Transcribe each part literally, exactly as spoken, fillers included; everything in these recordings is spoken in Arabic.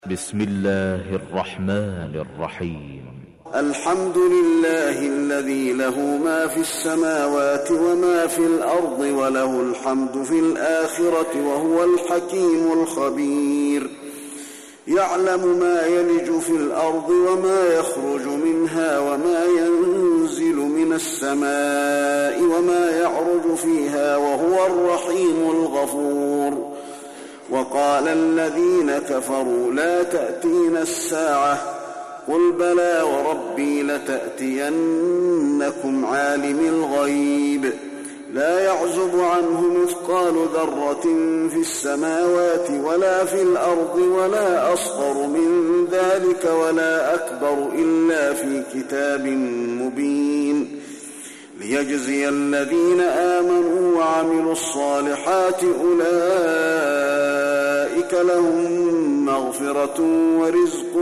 بسم الله الرحمن الرحيم. الحمد لله الذي له ما في السماوات وما في الأرض وله الحمد في الآخرة وهو الحكيم الخبير. يعلم ما يلج في الأرض وما يخرج منها وما ينزل من السماء وما يعرج فيها وهو الرحيم الغفور. وقال الذين كفروا لا تأتينا الساعة قل بلى وربي لتأتينكم عالم الغيب لا يعزب عنه مثقال ذرة في السماوات ولا في الأرض ولا أصغر من ذلك ولا أكبر إلا في كتاب مبين ليجزي الذين آمنوا وعملوا الصالحات أولئك لهم مغفرة ورزق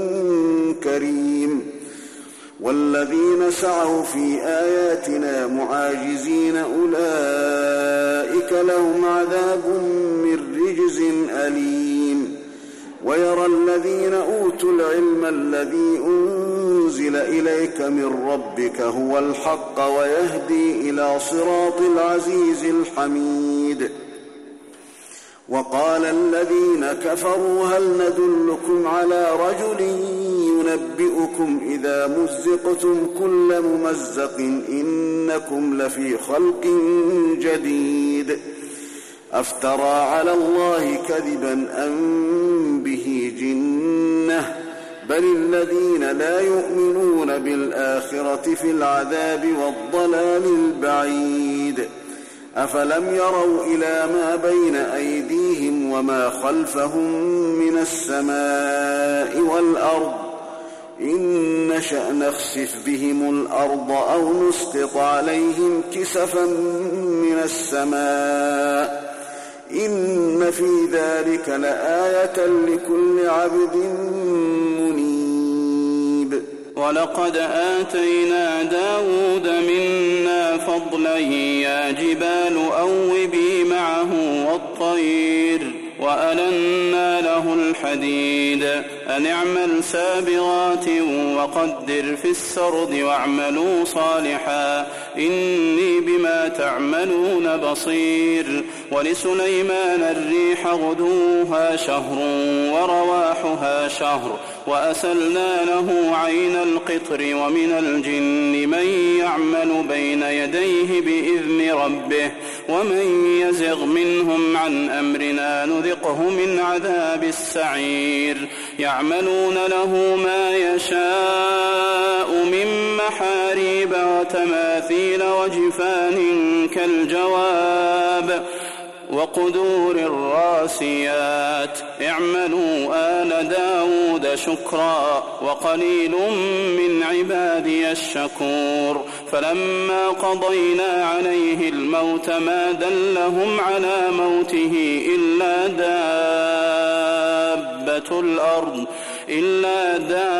كريم. والذين سعوا في آياتنا معاجزين أولئك لهم عذاب من رجز أليم. ويرى الذين أوتوا العلم الذي أنزل إليك من ربك هو الحق ويهدي إلى صراط العزيز الحميد. وقال الذين كفروا هل ندلكم على رجل ينبئكم إذا مزقتم كل ممزق إنكم لفي خلق جديد أفترى على الله كذبا أم به جنة بل الذين لا يؤمنون بالآخرة في العذاب والضلال البعيد. أفلم يروا إلى ما بين أيديهم وما خلفهم من السماء والأرض إن نشأ نخسف بهم الأرض أو نسقط عليهم كسفا من السماء إن في ذلك لآية لكل عبد منيب. ولقد آتينا داود منا فضلا يا جبال أوبي معه والطير وألنا له الحديد أن اعمل سابغات وقدر في السرد واعملوا صالحا إني بما تعملون بصير. ولسليمان الريح غدوها شهر ورواحها شهر وأسلنا له عين القطر ومن الجن من يعمل بين يديه بإذن ربه ومن يزغ منهم عن أمرنا نذقه من عذاب السعير. يعملون له ما يشاء من محاريب وتماثيل وجفان كالجواب وقدور الراسيات اعملوا آل داود شكرا وقليل من عبادي الشكور. فلما قضينا عليه الموت ما دلهم على موته إلا دابة الأرض إلا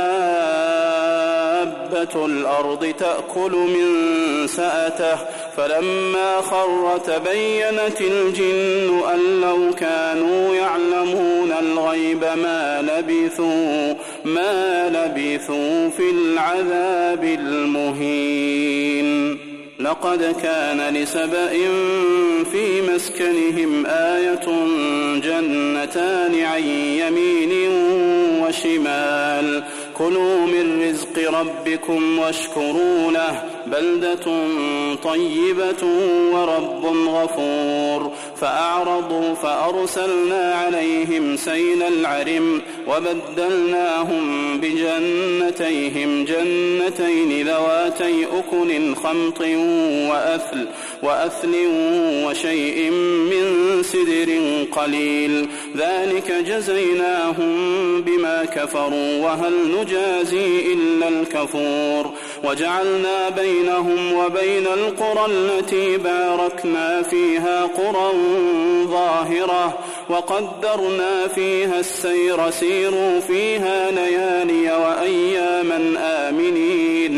دابة الأرض تأكل من سأته فلما خر تبينت الجن أن لو كانوا يعلمون الغيب ما لبثوا ما لبثوا في العذاب المهين. لقد كان لسبأ في مسكنهم آية جنتان عن يمين وشمال كلوا من رزق ربكم واشكروا له بلدة طيبة ورب غفور. فأعرضوا فأرسلنا عليهم سيل العرم وبدلناهم بجنتيهم جنتين ذواتي أكل خمط وأثل وأثل وشيء من سدر قليل ذلك جزيناهم بما كفروا وهل نجازي إلا الكفور. وجعلنا بينهم وبين القرى التي باركنا فيها قرى ظاهرة وقدرنا فيها السير سيروا فيها ليالي وأياما آمنين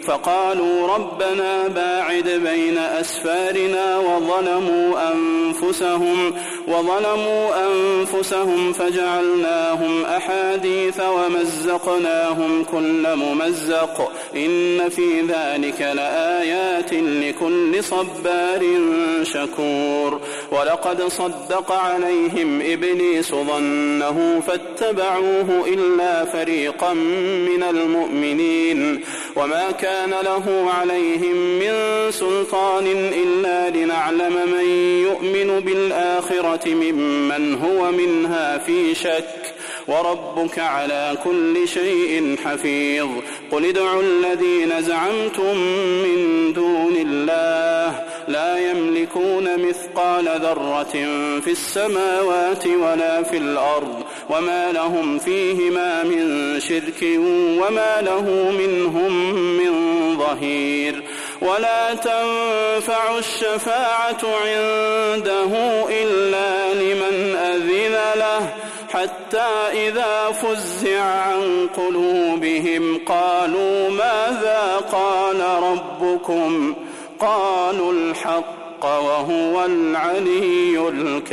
فقالوا ربنا باعد بين أسفارنا وظلموا أنفسهم, وظلموا أنفسهم فجعلناهم أحاديث ومزقناهم كل ممزق إن في ذلك لآيات لكل صبار شكور. ولقد صدق عليهم إبليس ظنه فاتبعوه إلا فريقا من المؤمنين وما كان له عليهم من سلطان إلا لنعلم من يؤمن بالآخرة ممن هو منها في شك وربك على كل شيء حفيظ. قل ادعوا الذين زعمتم من دون الله لا يملكون مثقال ذرة في السماوات ولا في الأرض وما لهم فيهما من شرك وما له منهم من ظهير. ولا تنفع الشفاعة عنده إلا لمن أذن له حتى إذا فزع عن قلوبهم قالوا ماذا قال ربكم قالوا الحق وهو العلي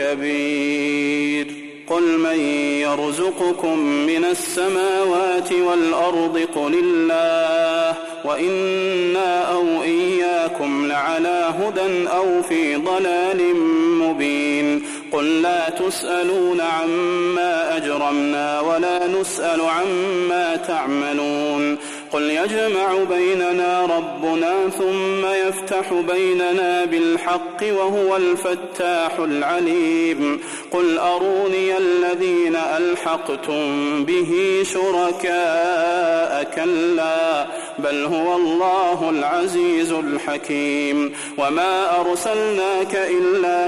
الكبير. قل من يرزقكم من السماوات والأرض قل الله وإنا أو إياكم لعلى هدى أو في ضلال مبين. قل لا تسألون عما أجرمنا ولا نسأل عما تعملون. قل يجمع بيننا ربنا ثم يفتح بيننا بالحق وهو الفتاح العليم. قل أروني الذين ألحقتم به شركاء كلا بل هو الله العزيز الحكيم. وما أرسلناك إلا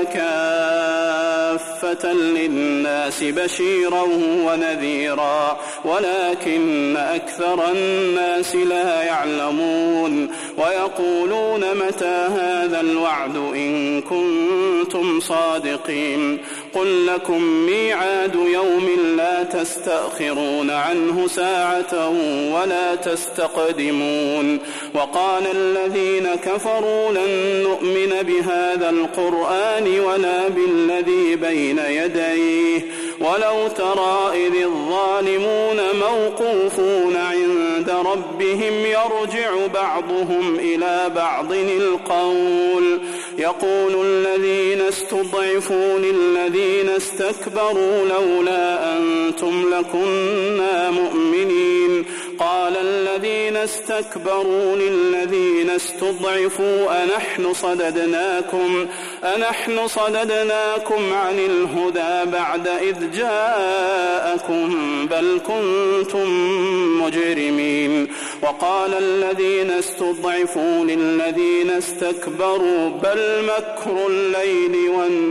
كافة للناس بشيرا ونذيرا ولكن أكثر الناس لا يعلمون. ويقولون متى هذا الوعد إن كنتم صادقين. قل لكم ميعاد يوم لا تستأخرون عنه ساعة ولا تستقدمون. وقال الذين كفروا لن نؤمن بهذا القرآن ولا بالذي بين يديه ولو ترى إذ الظالمون موقوفون عند ربهم يرجع بعضهم إلى بعض القول يقول الذين استضعفوا للذين استكبروا لولا أنتم لكنا مؤمنين. قال الذين استكبروا للذين استضعفوا أنحن صددناكم أنحن صددناكم عن الهدى بعد إذ جاءكم بل كنتم مجرمين. وقال الذين استضعفوا للذين استكبروا بل مكر الليل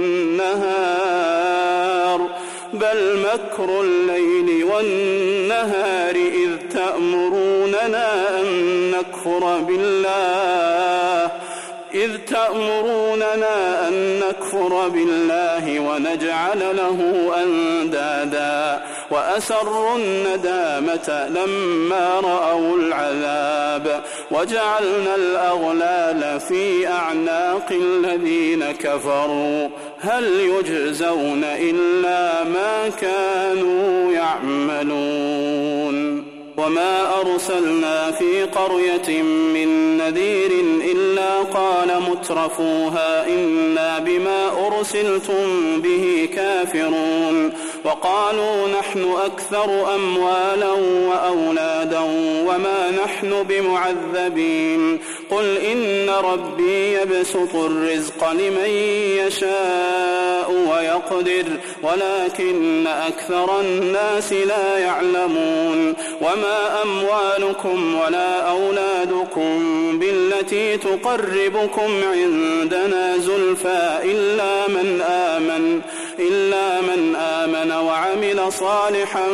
والنهار بل مكر الليل والنهار إذ تأمروننا أن نكفر بالله إذ تأمروننا أن نكفر بالله ونجعل له أندادا وأسروا الندامة لما رأوا العذاب وجعلنا الأغلال في أعناق الذين كفروا هل يجزون إلا ما كانوا يعملون. وما أرسلنا في قرية من نذير إلا قال مترفوها إنا بما أرسلتم به كافرون. وقالوا نحن أكثر أموالا وأولادا وما نحن بمعذبين. قل إن ربي يبسط الرزق لمن يشاء ويقدر ولكن أكثر الناس لا يعلمون. وما أموالكم ولا أولادكم بالتي تقربكم عندنا زلفى إلا من آمن إلا من آمن وعمل صالحا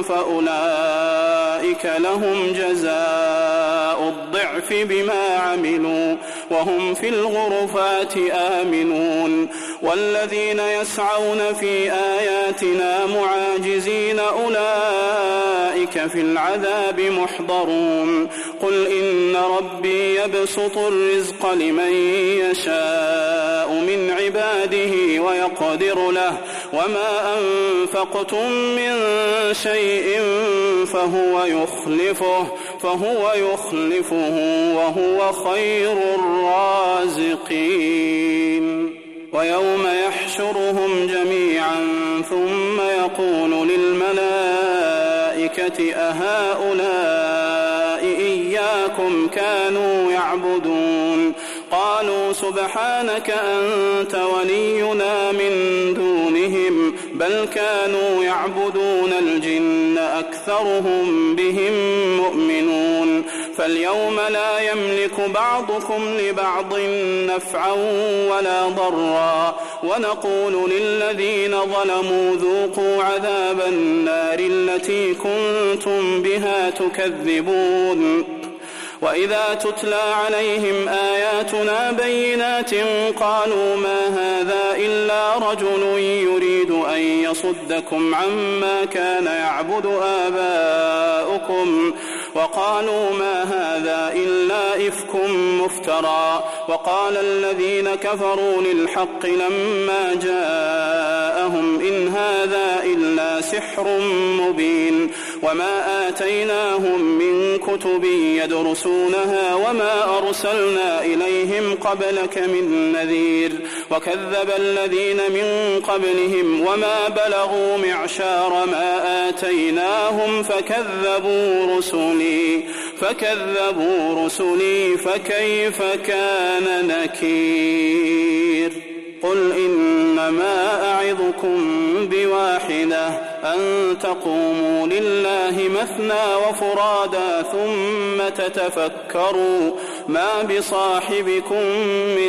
فأولئك لهم جزاء الضعف بما عملوا وهم في الغرفات آمنون. والذين يسعون في آياتنا معاجزين أولئك أولئك في العذاب محضرون قل إن ربي يبسط الرزق لمن يشاء من عباده ويقدر له وما أنفقتم من شيء فهو يخلفه فهو يخلفه وهو خير الرازقين ويوم يحشرهم جميعا ثم يقول للملائكة أهؤلاء إياكم كانوا يعبدون قالوا سبحانك أنت ولينا من دونهم بل كانوا يعبدون الجن أكثرهم بهم مؤمنون فاليوم لا يملك بعضكم لبعض نفعا ولا ضرا ونقول للذين ظلموا ذوقوا عذاب النار التي كنتم بها تكذبون وإذا تتلى عليهم آياتنا بينات قالوا ما هذا إلا رجل يريد أن يصدكم عما كان يعبد آباؤكم وقالوا ما هذا إلا إفك مفترى وقال الذين كفروا للحق لما جاءهم إن هذا إلا سحر مبين وما آتيناهم من كتب يدرسونها وما أرسلنا إليهم قبلك من نذير وكذب الذين من قبلهم وما بلغوا معشار ما آتيناهم فكذبوا رسلي فكذبوا رسلي فكيف كان نكير قل إنما أعظكم بواحدة أن تقوموا لله مثنى وفرادا ثم تتفكروا ما بصاحبكم من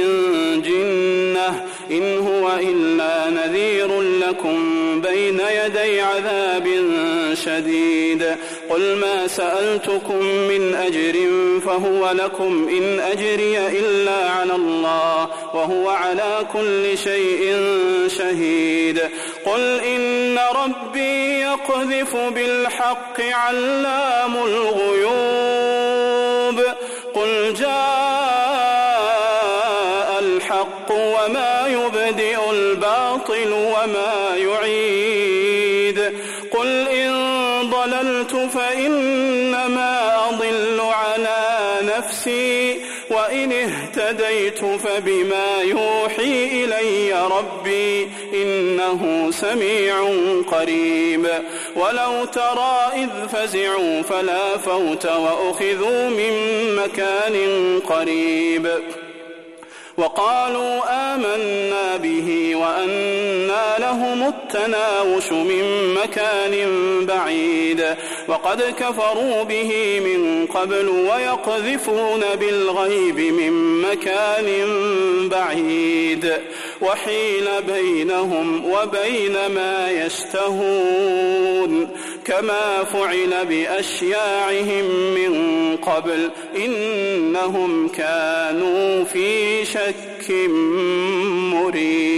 جنة إن هو إلا نذير لكم بين يدي عذاب شديد قل ما سألتكم من أجر فهو لكم إن أجري إلا على الله وهو على كل شيء شهيد قل إن ربي يقذف بالحق علام الغيوب قل جاء الحق وما يبدئ الباطل وما يعيد قل إن ضللت فإنما أضل على نفسي وإن اهتديت فبما يوحي إلي ربي إنه سميع قريب ولو ترى إذ فزعوا فلا فوت وأخذوا من مكان قريب وقالوا آمنا به وأنى لهم التناوش من مكان بعيد وقد كفروا به من قبل ويقذفون بالغيب من مكان بعيد وحيل بينهم وبين ما يشتهون كما فعل بأشياعهم من قبل إنهم كانوا في شك مريب